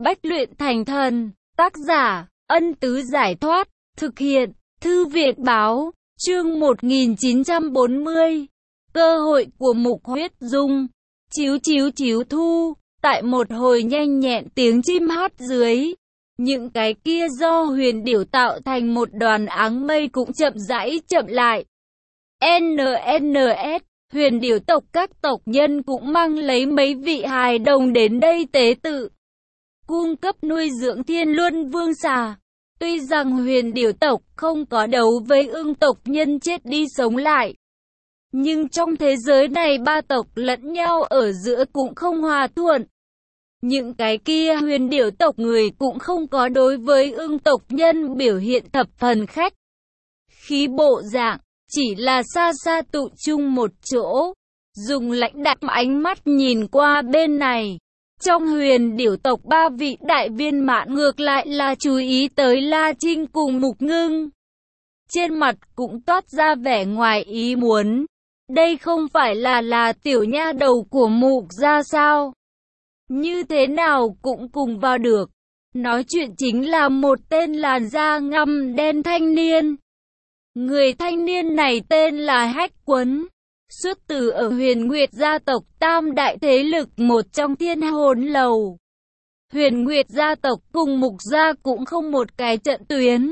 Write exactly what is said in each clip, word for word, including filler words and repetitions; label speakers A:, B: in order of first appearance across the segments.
A: Bách luyện thành thần. Tác giả, Ân Tứ Giải Thoát. Thực hiện, Thư viện Báo. Chương một nghìn chín trăm bốn mươi. Cơ hội của Mục Huyết Dung. Chíu chíu chíu thu. Tại một hồi nhanh nhẹn tiếng chim hót dưới, những cái kia do huyền điểu tạo thành một đoàn áng mây cũng chậm rãi chậm lại. en en ét, huyền điểu tộc các tộc nhân cũng mang lấy mấy vị hài đồng đến đây tế tự, cung cấp nuôi dưỡng Thiên Luân Vương xà. Tuy rằng huyền điểu tộc không có đấu với ưng tộc nhân chết đi sống lại, nhưng trong thế giới này ba tộc lẫn nhau ở giữa cũng không hòa thuận. Những cái kia huyền điểu tộc người cũng không có đối với ưng tộc nhân biểu hiện thập phần khách khí bộ dạng, chỉ là xa xa tụ chung một chỗ, dùng lãnh đạm ánh mắt nhìn qua bên này. Trong huyền điểu tộc ba vị đại viên mãn ngược lại là chú ý tới La Trinh cùng Mục Ngưng. Trên mặt cũng toát ra vẻ ngoài ý muốn. Đây không phải là là tiểu nha đầu của Mục gia sao? Như thế nào cũng cùng vào được. Nói chuyện chính là một tên làn da ngăm đen thanh niên. Người thanh niên này tên là Hách Quấn, xuất từ ở Huyền Nguyệt gia tộc tam đại thế lực một trong Thiên Hồn Lầu. Huyền Nguyệt gia tộc cùng Mục gia cũng không một cái trận tuyến.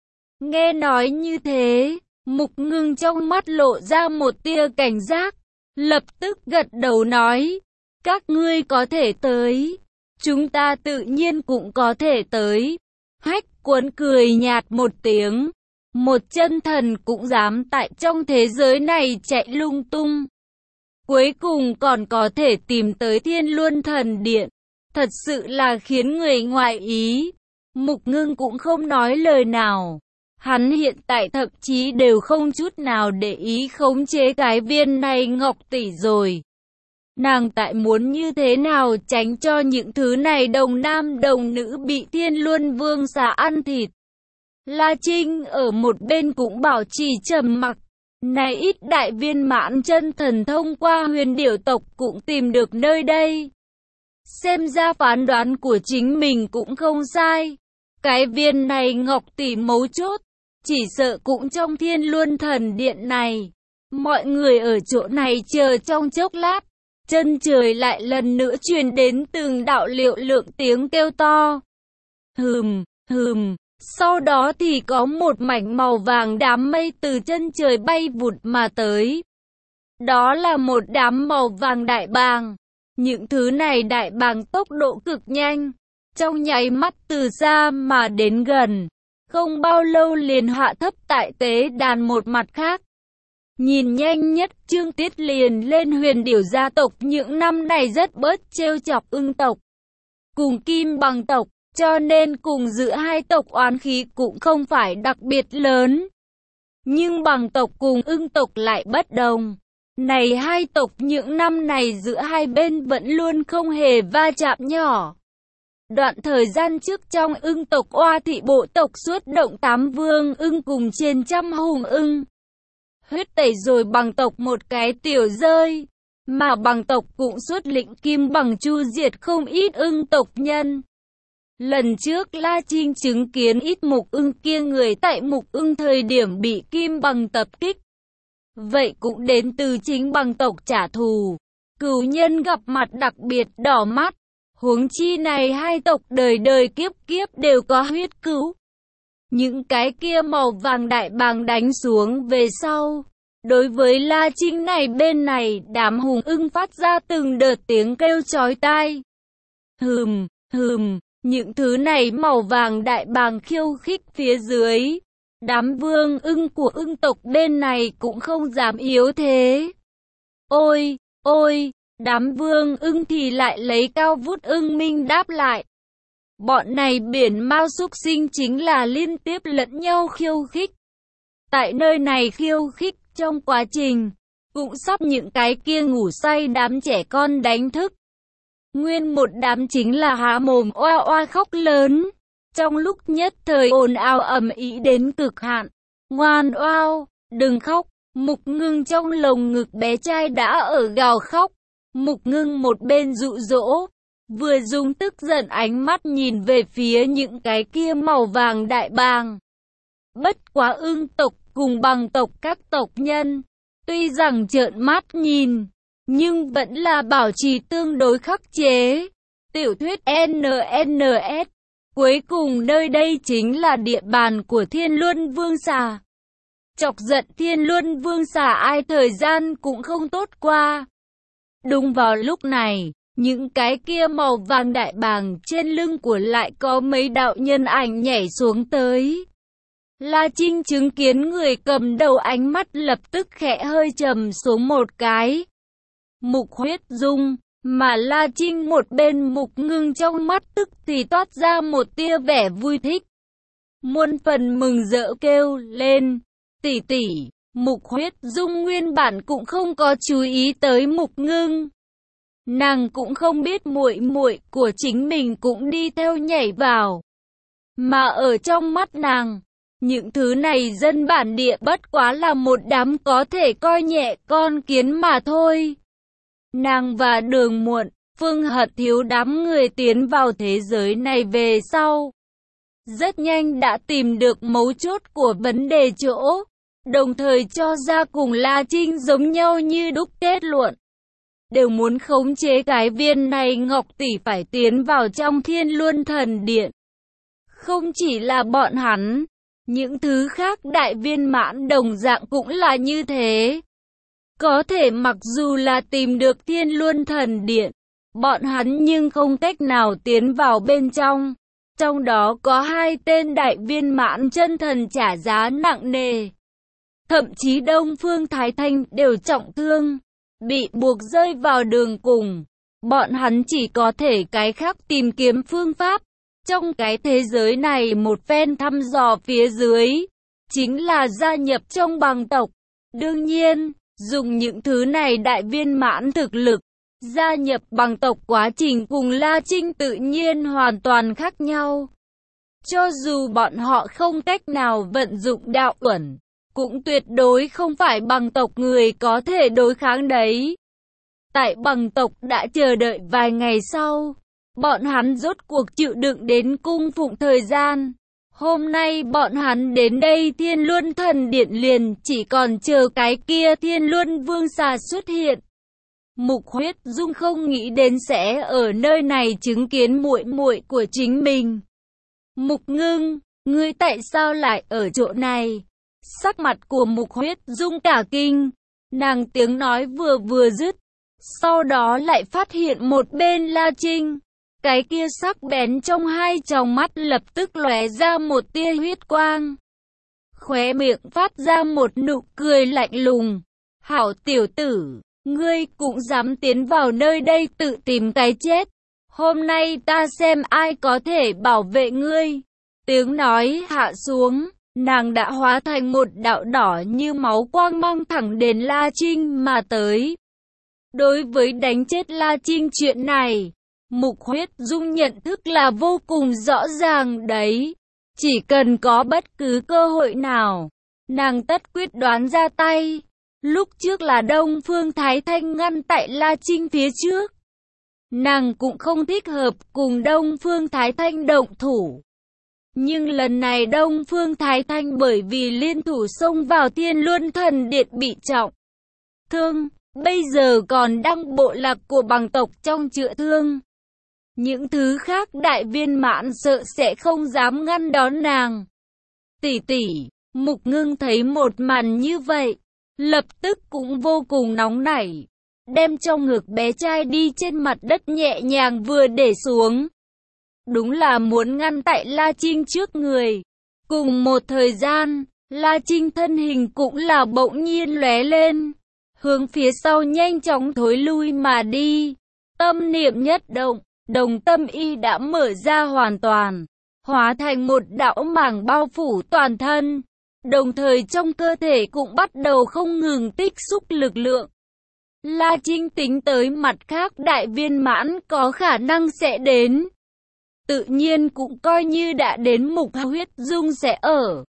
A: Nghe nói như thế, Mục Ngưng trong mắt lộ ra một tia cảnh giác, lập tức gật đầu nói: các ngươi có thể tới, chúng ta tự nhiên cũng có thể tới. Hách Quấn cười nhạt một tiếng, một chân thần cũng dám tại trong thế giới này chạy lung tung. Cuối cùng còn có thể tìm tới Thiên Luân Thần Điện, thật sự là khiến người ngoại ý. Mục Ngưng cũng không nói lời nào. Hắn hiện tại thậm chí đều không chút nào để ý khống chế cái viên này ngọc tỷ rồi. Nàng tại muốn như thế nào tránh cho những thứ này đồng nam đồng nữ bị Thiên Luân Vương xà ăn thịt. La Trinh ở một bên cũng bảo trì trầm mặc. Này ít đại viên mãn chân thần thông qua huyền điểu tộc cũng tìm được nơi đây. Xem ra phán đoán của chính mình cũng không sai. Cái viên này ngọc tỷ mấu chốt, chỉ sợ cũng trong Thiên Luân Thần Điện này. Mọi người ở chỗ này chờ trong chốc lát. Chân trời lại lần nữa truyền đến từng đạo liệu lượng tiếng kêu to. Hừm, hừm, sau đó thì có một mảnh màu vàng đám mây từ chân trời bay vụt mà tới. Đó là một đám màu vàng đại bàng. Những thứ này đại bàng tốc độ cực nhanh, trong nháy mắt từ xa mà đến gần. Không bao lâu liền hạ thấp tại tế đàn một mặt khác. Nhìn nhanh nhất Trương Tiết liền lên huyền điểu gia tộc những năm này rất bớt trêu chọc ưng tộc cùng kim bằng tộc, cho nên cùng giữa hai tộc oán khí cũng không phải đặc biệt lớn. Nhưng bằng tộc cùng ưng tộc lại bất đồng. Này hai tộc những năm này giữa hai bên vẫn luôn không hề va chạm nhỏ. Đoạn thời gian trước trong ưng tộc Oa thị bộ tộc xuất động tám vương ưng cùng trên trăm hùng ưng. Huyết tẩy rồi bằng tộc một cái tiểu rơi, mà bằng tộc cũng xuất lĩnh kim bằng chu diệt không ít ưng tộc nhân. Lần trước La Trinh chứng kiến ít mục ưng kia người tại mục ưng thời điểm bị kim bằng tập kích. Vậy cũng đến từ chính bằng tộc trả thù, cửu nhân gặp mặt đặc biệt đỏ mắt. Huống chi này hai tộc đời đời kiếp kiếp đều có huyết cửu. Những cái kia màu vàng đại bàng đánh xuống về sau. Đối với La Trinh này bên này, đám hùng ưng phát ra từng đợt tiếng kêu chói tai. Hừm, hừm, những thứ này màu vàng đại bàng khiêu khích phía dưới. Đám vương ưng của ưng tộc bên này cũng không dám yếu thế. Ôi, ôi, đám vương ưng thì lại lấy cao vút ưng minh đáp lại. Bọn này biển mao súc sinh chính là liên tiếp lẫn nhau khiêu khích. Tại nơi này khiêu khích trong quá trình, cũng sắp những cái kia ngủ say đám trẻ con đánh thức. Nguyên một đám chính là há mồm oa oa khóc lớn. Trong lúc nhất thời ồn ào ầm ĩ đến cực hạn. Ngoan oao, đừng khóc. Mục Ngưng trong lồng ngực bé trai đã ở gào khóc. Mục Ngưng một bên dụ dỗ, vừa dùng tức giận ánh mắt nhìn về phía những cái kia màu vàng đại bàng. Bất quá ưng tộc cùng bằng tộc các tộc nhân, tuy rằng trợn mắt nhìn, nhưng vẫn là bảo trì tương đối khắc chế. Tiểu thuyết en en ét. Cuối cùng nơi đây chính là địa bàn của Thiên Luân Vương Xà. Chọc giận Thiên Luân Vương Xà ai thời gian cũng không tốt qua. Đúng vào lúc này, những cái kia màu vàng đại bàng trên lưng của lại có mấy đạo nhân ảnh nhảy xuống tới. La Trinh chứng kiến người cầm đầu ánh mắt lập tức khẽ hơi trầm xuống một cái. Mục Huyết Dung, mà La Trinh một bên Mục Ngưng trong mắt tức thì toát ra một tia vẻ vui thích. Muôn phần mừng rỡ kêu lên, tỷ tỷ. Mục Huyết Dung nguyên bản cũng không có chú ý tới Mục Ngưng. Nàng cũng không biết muội muội của chính mình cũng đi theo nhảy vào. Mà ở trong mắt nàng, những thứ này dân bản địa bất quá là một đám có thể coi nhẹ con kiến mà thôi. Nàng và Đường Muộn, Phương Hận thiếu đám người tiến vào thế giới này về sau. Rất nhanh đã tìm được mấu chốt của vấn đề chỗ, đồng thời cho ra cùng La Trinh giống nhau như đúc kết luận. Đều muốn khống chế cái viên này Ngọc Tỷ phải tiến vào trong Thiên Luân Thần Điện. Không chỉ là bọn hắn, những thứ khác đại viên mãn đồng dạng cũng là như thế. Có thể mặc dù là tìm được Thiên Luân Thần Điện, bọn hắn nhưng không cách nào tiến vào bên trong. Trong đó có hai tên đại viên mãn chân thần trả giá nặng nề. Thậm chí Đông Phương Thái Thanh đều trọng thương, bị buộc rơi vào đường cùng. Bọn hắn chỉ có thể cái khác tìm kiếm phương pháp. Trong cái thế giới này một phen thăm dò phía dưới, chính là gia nhập trong bằng tộc. Đương nhiên, dùng những thứ này đại viên mãn thực lực, gia nhập bằng tộc quá trình cùng La Trinh tự nhiên hoàn toàn khác nhau. Cho dù bọn họ không cách nào vận dụng đạo uẩn, cũng tuyệt đối không phải bằng tộc người có thể đối kháng đấy. Tại bằng tộc đã chờ đợi vài ngày sau, bọn hắn rốt cuộc chịu đựng đến cung phụng thời gian. Hôm nay bọn hắn đến đây Thiên Luân Thần Điện liền chỉ còn chờ cái kia Thiên Luân Vương Xà xuất hiện. Mục Huyết Dung không nghĩ đến sẽ ở nơi này chứng kiến muội muội của chính mình. Mục Ngưng, ngươi tại sao lại ở chỗ này? Sắc mặt của Mục Huyết Dung cả kinh, nàng tiếng nói vừa vừa dứt, sau đó lại phát hiện một bên La Trinh. Cái kia sắc bén trong hai tròng mắt lập tức lóe ra một tia huyết quang. Khóe miệng phát ra một nụ cười lạnh lùng. Hảo tiểu tử, ngươi cũng dám tiến vào nơi đây tự tìm cái chết. Hôm nay ta xem ai có thể bảo vệ ngươi. Tiếng nói hạ xuống, nàng đã hóa thành một đạo đỏ như máu quang mang thẳng đến La Trinh mà tới. Đối với đánh chết La Trinh chuyện này, Mục Huyết Dung nhận thức là vô cùng rõ ràng đấy. Chỉ cần có bất cứ cơ hội nào, nàng tất quyết đoán ra tay. Lúc trước là Đông Phương Thái Thanh ngăn tại La Trinh phía trước. Nàng cũng không thích hợp cùng Đông Phương Thái Thanh động thủ. Nhưng lần này Đông Phương Thái Thanh bởi vì liên thủ xông vào Thiên Luân Thần Điện bị trọng thương, bây giờ còn đang bộ lạc của bằng tộc trong chữa thương. Những thứ khác đại viên mãn sợ sẽ không dám ngăn đón nàng. Tỷ tỷ, Mục Ngưng thấy một màn như vậy, lập tức cũng vô cùng nóng nảy, đem trong ngực bé trai đi trên mặt đất nhẹ nhàng vừa để xuống. Đúng là muốn ngăn tại La Trinh trước người. Cùng một thời gian, La Trinh thân hình cũng là bỗng nhiên lóe lên, hướng phía sau nhanh chóng thối lui mà đi. Tâm niệm nhất động, đồng tâm y đã mở ra hoàn toàn, hóa thành một đạo màng bao phủ toàn thân. Đồng thời trong cơ thể cũng bắt đầu không ngừng tích xúc lực lượng. La Trinh tính tới mặt khác đại viên mãn có khả năng sẽ đến. Tự nhiên cũng coi như đã đến Mục Huyết Dung sẽ ở.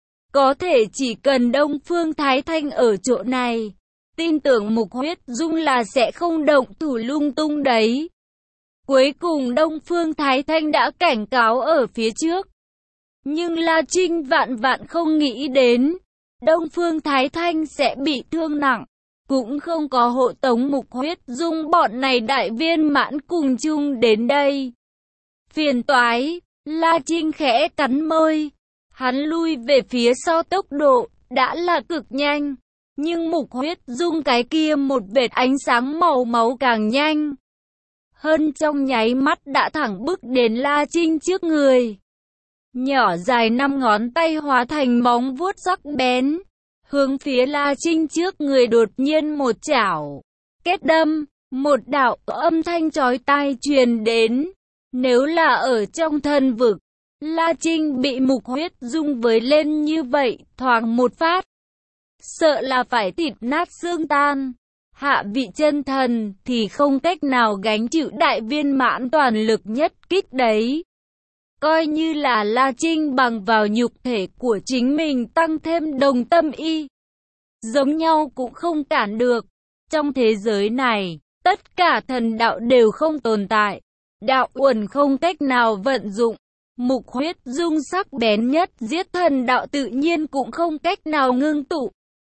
A: Có thể chỉ cần Đông Phương Thái Thanh ở chỗ này, tin tưởng Mục Huyết Dung là sẽ không động thủ lung tung đấy. Cuối cùng Đông Phương Thái Thanh đã cảnh cáo ở phía trước. Nhưng La Trinh vạn vạn không nghĩ đến, Đông Phương Thái Thanh sẽ bị thương nặng. Cũng không có hộ tống Mục Huyết Dung bọn này đại viên mãn cùng chung đến đây. Phiền toái, La Trinh khẽ cắn môi. Hắn lui về phía sau tốc độ, đã là cực nhanh. Nhưng Mục Huyết Dung cái kia một vệt ánh sáng màu máu càng nhanh hơn, trong nháy mắt đã thẳng bước đến La Trinh trước người. Nhỏ dài năm ngón tay hóa thành móng vuốt sắc bén, hướng phía La Trinh trước người đột nhiên một chảo. Kết đâm, một đạo âm thanh chói tai truyền đến. Nếu là ở trong thần vực, La Trinh bị Mục Huyết Dung với lên như vậy, thoáng một phát, sợ là phải thịt nát xương tan. Hạ vị chân thần thì không cách nào gánh chịu đại viên mãn toàn lực nhất kích đấy. Coi như là La Trinh bằng vào nhục thể của chính mình tăng thêm đồng tâm y, giống nhau cũng không cản được. Trong thế giới này, tất cả thần đạo đều không tồn tại. Đạo uẩn không cách nào vận dụng. Mục Huyết Dung sắc bén nhất giết thần đạo tự nhiên cũng không cách nào ngưng tụ.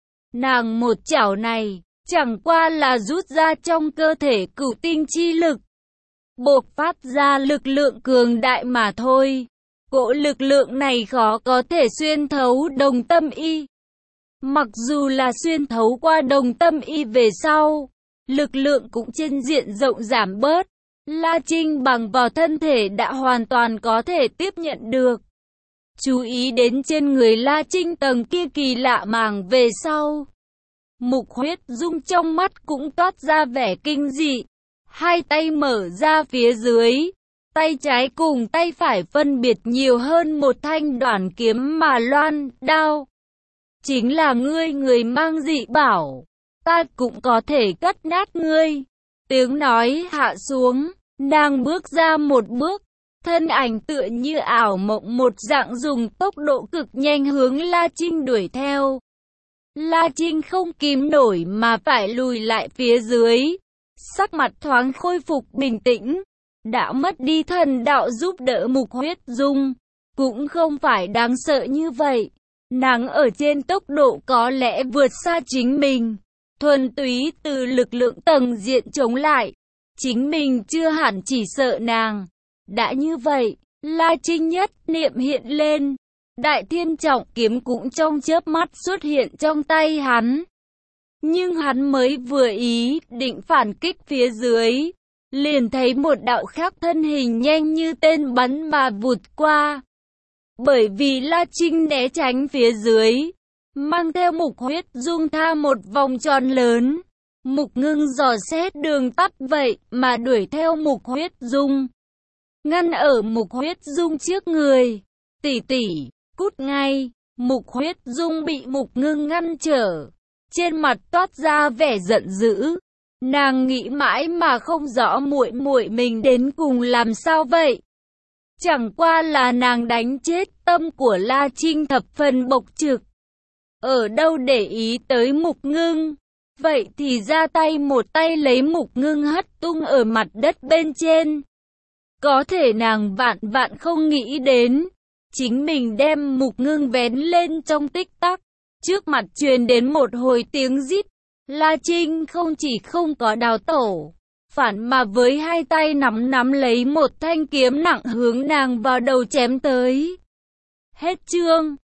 A: Nàng một chảo này, chẳng qua là rút ra trong cơ thể cửu tinh chi lực, bộc phát ra lực lượng cường đại mà thôi. Cỗ lực lượng này khó có thể xuyên thấu đồng tâm y. Mặc dù là xuyên thấu qua đồng tâm y về sau, lực lượng cũng trên diện rộng giảm bớt. La Trinh bằng vào thân thể đã hoàn toàn có thể tiếp nhận được. Chú ý đến trên người La Trinh tầng kia kỳ lạ màng về sau, Mục Huyết Dung trong mắt cũng toát ra vẻ kinh dị. Hai tay mở ra phía dưới, tay trái cùng tay phải phân biệt nhiều hơn một thanh đoản kiếm mà loan đao. Chính là ngươi người mang dị bảo, ta cũng có thể cắt nát ngươi. Tiếng nói hạ xuống, nàng bước ra một bước, thân ảnh tựa như ảo mộng một dạng dùng tốc độ cực nhanh hướng La Trinh đuổi theo. La Trinh không kìm nổi mà phải lùi lại phía dưới, sắc mặt thoáng khôi phục bình tĩnh. Đã mất đi thần đạo giúp đỡ Mục Huyết Dung, cũng không phải đáng sợ như vậy. Nàng ở trên tốc độ có lẽ vượt xa chính mình, thuần túy từ lực lượng tầng diện chống lại. Chính mình chưa hẳn chỉ sợ nàng. Đã như vậy, La Trinh nhất niệm hiện lên, Đại Thiên Trọng Kiếm cũng trong chớp mắt xuất hiện trong tay hắn. Nhưng hắn mới vừa ý định phản kích phía dưới, liền thấy một đạo khác thân hình nhanh như tên bắn mà vụt qua. Bởi vì La Trinh né tránh phía dưới, mang theo Mục Huyết Dung tha một vòng tròn lớn. Mục Ngưng dò xét đường tắt vậy mà đuổi theo Mục Huyết Dung, ngăn ở Mục Huyết Dung trước người. Tỷ tỷ, cút ngay! Mục Huyết Dung bị Mục Ngưng ngăn trở, trên mặt toát ra vẻ giận dữ. Nàng nghĩ mãi mà không rõ muội muội mình đến cùng làm sao vậy. Chẳng qua là nàng đánh chết tâm của La Trinh thập phần bộc trực, ở đâu để ý tới Mục Ngưng. Vậy thì ra tay một tay lấy Mục Ngưng hất tung ở mặt đất bên trên. Có thể nàng vạn vạn không nghĩ đến, chính mình đem Mục Ngưng vén lên trong tích tắc. Trước mặt truyền đến một hồi tiếng rít. La Trinh không chỉ không có đào tổ, phản mà với hai tay nắm nắm lấy một thanh kiếm nặng hướng nàng vào đầu chém tới. Hết chương.